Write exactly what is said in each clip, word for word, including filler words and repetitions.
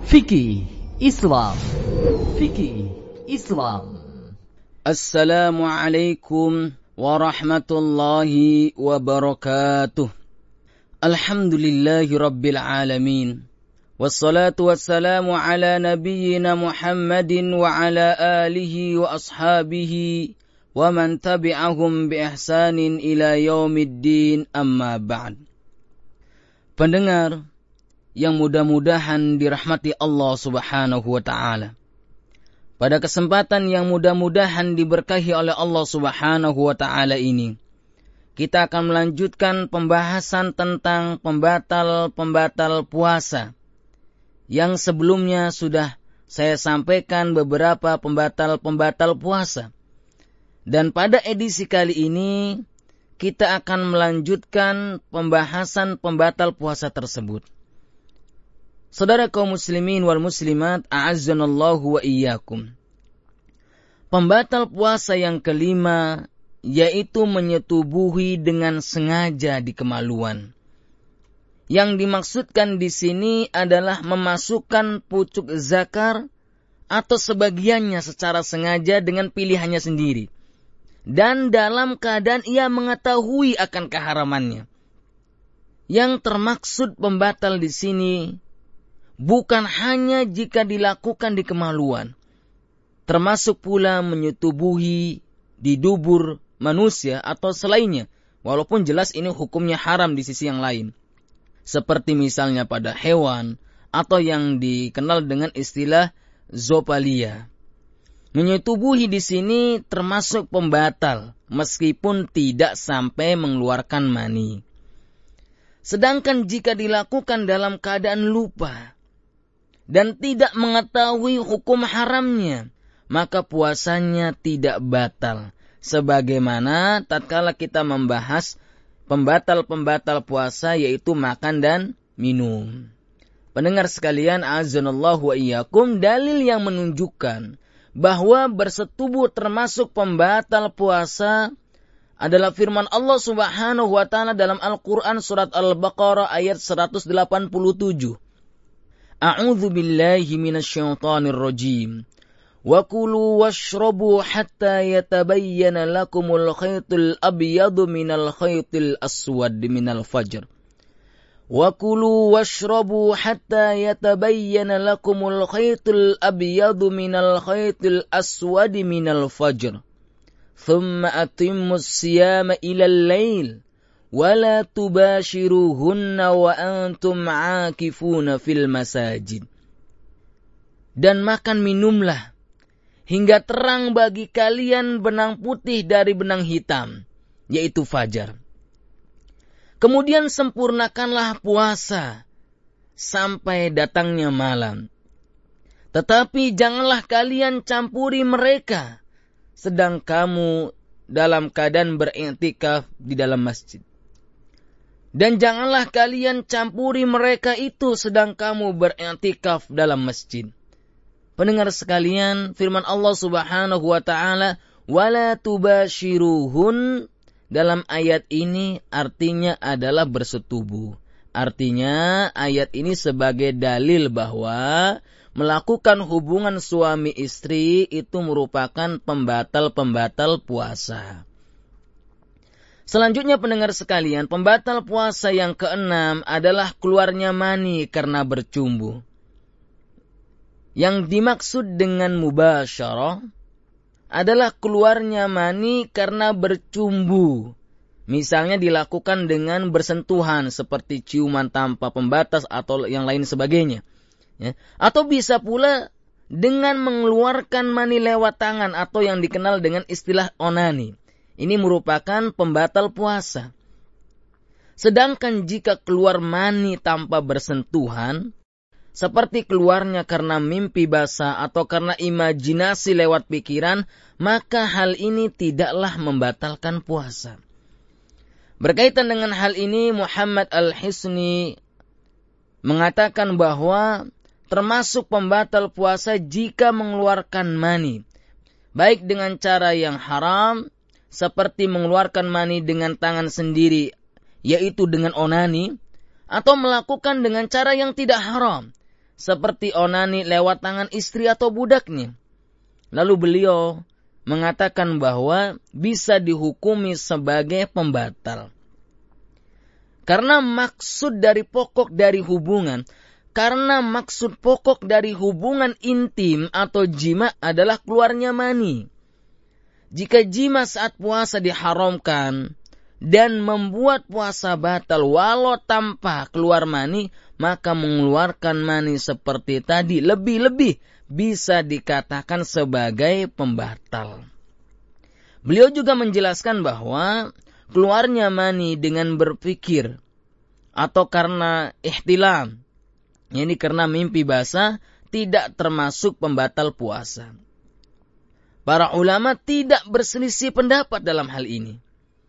Fikih Islam. Fikih Islam. Assalamualaikum warahmatullahi wabarakatuh. Alhamdulillahi rabbil alamin. Wassalatu wassalamu ala nabiyyina Muhammadin wa ala alihi wa ashabihi wa man tabi'ahum bi ihsanin ila yaumiddin, amma ba'd. Pendengar yang mudah-mudahan dirahmati Allah Subhanahu wa ta'ala. Pada kesempatan yang mudah-mudahan diberkahi oleh Allah Subhanahu wa ta'ala ini, kita akan melanjutkan pembahasan tentang pembatal-pembatal puasa. Yang sebelumnya sudah saya sampaikan beberapa pembatal-pembatal puasa. Dan pada edisi kali ini, kita akan melanjutkan pembahasan pembatal puasa tersebut. Saudara kaum muslimin wal muslimat, a'azzanallahu wa iyyakum. Pembatal puasa yang kelima, yaitu menyetubuhi dengan sengaja di kemaluan. Yang dimaksudkan di sini adalah memasukkan pucuk zakar atau sebagiannya secara sengaja dengan pilihannya sendiri. Dan dalam keadaan ia mengetahui akan keharamannya. Yang termaksud pembatal di sini bukan hanya jika dilakukan di kemaluan, termasuk pula menyetubuhi di dubur manusia atau selainnya, walaupun jelas ini hukumnya haram di sisi yang lain. Seperti misalnya pada hewan atau yang dikenal dengan istilah zoopalia. Menyetubuhi di sini termasuk pembatal meskipun tidak sampai mengeluarkan mani. Sedangkan jika dilakukan dalam keadaan lupa dan tidak mengetahui hukum haramnya, maka puasanya tidak batal. Sebagaimana tatkala kita membahas pembatal-pembatal puasa, yaitu makan dan minum. Pendengar sekalian, a'azzanallahu wa iyyakum, dalil yang menunjukkan bahwa bersetubuh termasuk pembatal puasa adalah firman Allah Subhanahu wa ta'ala dalam Al-Quran surat Al-Baqarah ayat seratus delapan puluh tujuh. A'udzu billahi minasyaitonir rajim. Wa kulu washrabu hatta yatabayyana lakumul khaytul abyadu minal khaytil aswad minal fajr. Wa kulu washrabu hatta yatabayyana lakumul khaytul abyadu minal khaytil aswad minal fajr. Thumma atimmus siyama ilal lail. Wala tubashiruhunna wa antum aakifuna fil masajid. Dan makan minumlah hingga terang bagi kalian benang putih dari benang hitam, yaitu fajar. Kemudian sempurnakanlah puasa sampai datangnya malam. Tetapi janganlah kalian campuri mereka sedang kamu dalam keadaan beriktikaf di dalam masjid. Dan janganlah kalian campuri mereka itu sedang kamu beriktikaf dalam masjid. Pendengar sekalian, firman Allah Subhanahu wa ta'ala, wala tubashiruhun, dalam ayat ini artinya adalah bersetubuh. Artinya ayat ini sebagai dalil bahwa melakukan hubungan suami istri itu merupakan pembatal-pembatal puasa. Selanjutnya pendengar sekalian, pembatal puasa yang keenam adalah keluarnya mani karena bercumbu. Yang dimaksud dengan mubasyarah adalah keluarnya mani karena bercumbu. Misalnya dilakukan dengan bersentuhan seperti ciuman tanpa pembatas atau yang lain sebagainya. Ya. Atau bisa pula dengan mengeluarkan mani lewat tangan atau yang dikenal dengan istilah onani. Ini merupakan pembatal puasa. Sedangkan jika keluar mani tanpa bersentuhan, seperti keluarnya karena mimpi basah atau karena imajinasi lewat pikiran, maka hal ini tidaklah membatalkan puasa. Berkaitan dengan hal ini, Muhammad Al-Hisni mengatakan bahwa termasuk pembatal puasa jika mengeluarkan mani, baik dengan cara yang haram, seperti mengeluarkan mani dengan tangan sendiri, yaitu dengan onani, atau melakukan dengan cara yang tidak haram, seperti onani lewat tangan istri atau budaknya. Lalu beliau mengatakan bahwa bisa dihukumi sebagai pembatal. Karena maksud dari pokok dari hubungan, karena maksud pokok dari hubungan intim atau jima adalah keluarnya mani. Jika jima saat puasa diharamkan dan membuat puasa batal walau tanpa keluar mani, maka mengeluarkan mani seperti tadi lebih-lebih bisa dikatakan sebagai pembatal. Beliau juga menjelaskan bahwa keluarnya mani dengan berpikir atau karena ihtilam, ini karena mimpi basah, tidak termasuk pembatal puasa. Para ulama tidak berselisih pendapat dalam hal ini.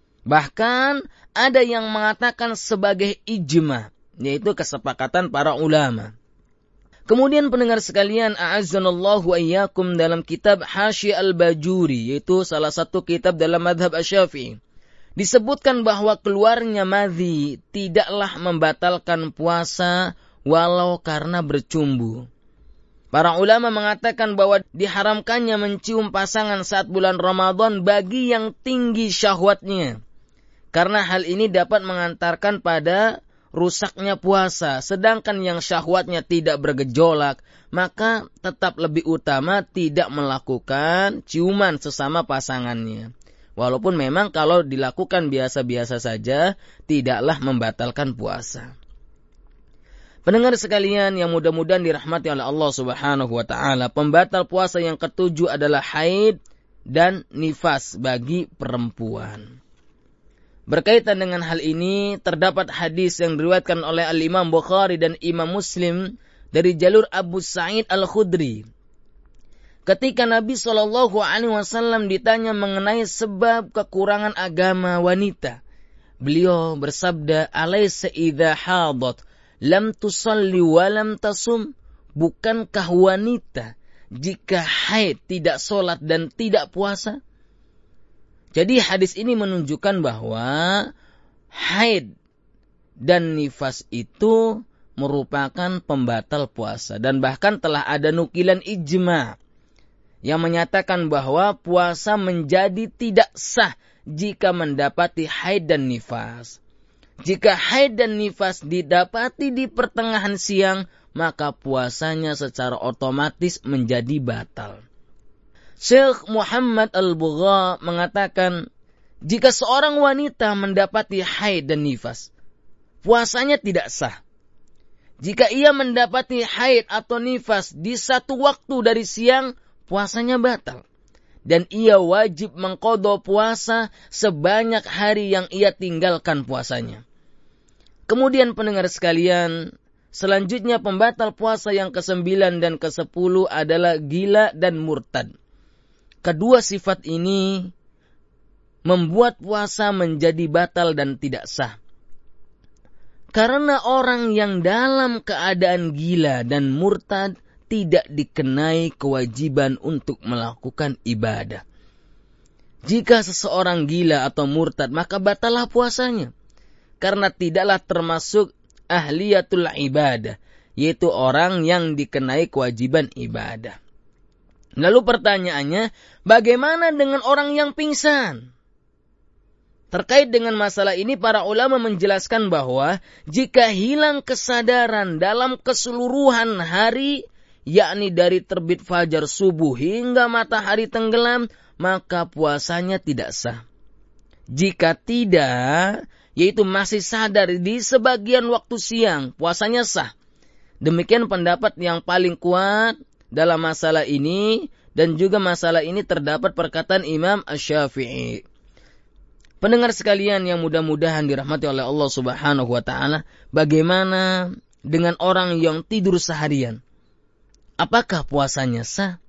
Bahkan ada yang mengatakan sebagai ijma, yaitu kesepakatan para ulama. Kemudian pendengar sekalian, a'azzanallahu wa iyyakum, dalam kitab Hasyi al-Bajuri, yaitu salah satu kitab dalam madhab Asy-Syafi'i, disebutkan bahwa keluarnya madhi tidaklah membatalkan puasa walau karena bercumbu. Para ulama mengatakan bahwa diharamkannya mencium pasangan saat bulan Ramadan bagi yang tinggi syahwatnya, karena hal ini dapat mengantarkan pada rusaknya puasa. Sedangkan yang syahwatnya tidak bergejolak, maka tetap lebih utama tidak melakukan ciuman sesama pasangannya. Walaupun memang kalau dilakukan biasa-biasa saja, tidaklah membatalkan puasa. Pendengar sekalian yang mudah-mudahan dirahmati oleh Allah Subhanahu wa taala, pembatal puasa yang ketujuh adalah haid dan nifas bagi perempuan. Berkaitan dengan hal ini, terdapat hadis yang diriwayatkan oleh Al-Imam Bukhari dan Imam Muslim dari jalur Abu Sa'id Al-Khudri. Ketika Nabi shallallahu alaihi wasallam ditanya mengenai sebab kekurangan agama wanita, beliau bersabda, "Alaysa idza hadat lam tusalli wa lam tasum?" Bukankah wanita jika haid tidak sholat dan tidak puasa? Jadi hadis ini menunjukkan bahwa haid dan nifas itu merupakan pembatal puasa. Dan bahkan telah ada nukilan ijma yang menyatakan bahwa puasa menjadi tidak sah jika mendapati haid dan nifas. Jika haid dan nifas didapati di pertengahan siang, maka puasanya secara otomatis menjadi batal. Syekh Muhammad Al-Bugha mengatakan, jika seorang wanita mendapati haid dan nifas, puasanya tidak sah. Jika ia mendapati haid atau nifas di satu waktu dari siang, puasanya batal. Dan ia wajib mengqadha puasa sebanyak hari yang ia tinggalkan puasanya. Kemudian pendengar sekalian, selanjutnya pembatal puasa yang kesembilan dan kesepuluh adalah gila dan murtad. Kedua sifat ini membuat puasa menjadi batal dan tidak sah. Karena orang yang dalam keadaan gila dan murtad tidak dikenai kewajiban untuk melakukan ibadah. Jika seseorang gila atau murtad, maka batallah puasanya. Karena tidaklah termasuk ahliyatul ibadah, yaitu orang yang dikenai kewajiban ibadah. Lalu pertanyaannya, bagaimana dengan orang yang pingsan? Terkait dengan masalah ini, para ulama menjelaskan bahwa jika hilang kesadaran dalam keseluruhan hari, yakni dari terbit fajar subuh hingga matahari tenggelam, maka puasanya tidak sah. Jika tidak, yaitu masih sadar di sebagian waktu siang, puasanya sah. Demikian pendapat yang paling kuat dalam masalah ini, dan juga masalah ini terdapat perkataan Imam Asy-Syafi'i. Pendengar sekalian yang mudah-mudahan dirahmati oleh Allah Subhanahu wa taala, bagaimana dengan orang yang tidur seharian? Apakah puasanya sah?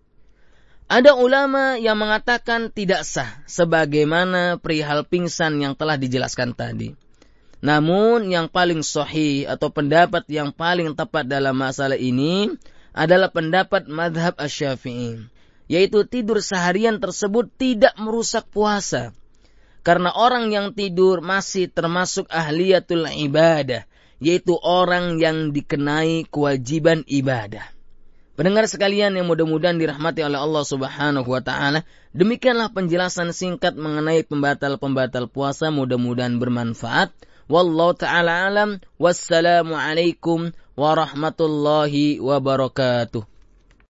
Ada ulama yang mengatakan tidak sah, sebagaimana perihal pingsan yang telah dijelaskan tadi. Namun yang paling sahih atau pendapat yang paling tepat dalam masalah ini adalah pendapat madhab Asy-Syafi'i, yaitu tidur seharian tersebut tidak merusak puasa. Karena orang yang tidur masih termasuk ahliyatul ibadah, yaitu orang yang dikenai kewajiban ibadah. Pendengar sekalian yang mudah-mudahan dirahmati oleh Allah Subhanahu wa taala, demikianlah penjelasan singkat mengenai pembatal-pembatal puasa, mudah-mudahan bermanfaat. Wallahu taala alam. Wassalamu alaikum warahmatullahi wabarakatuh.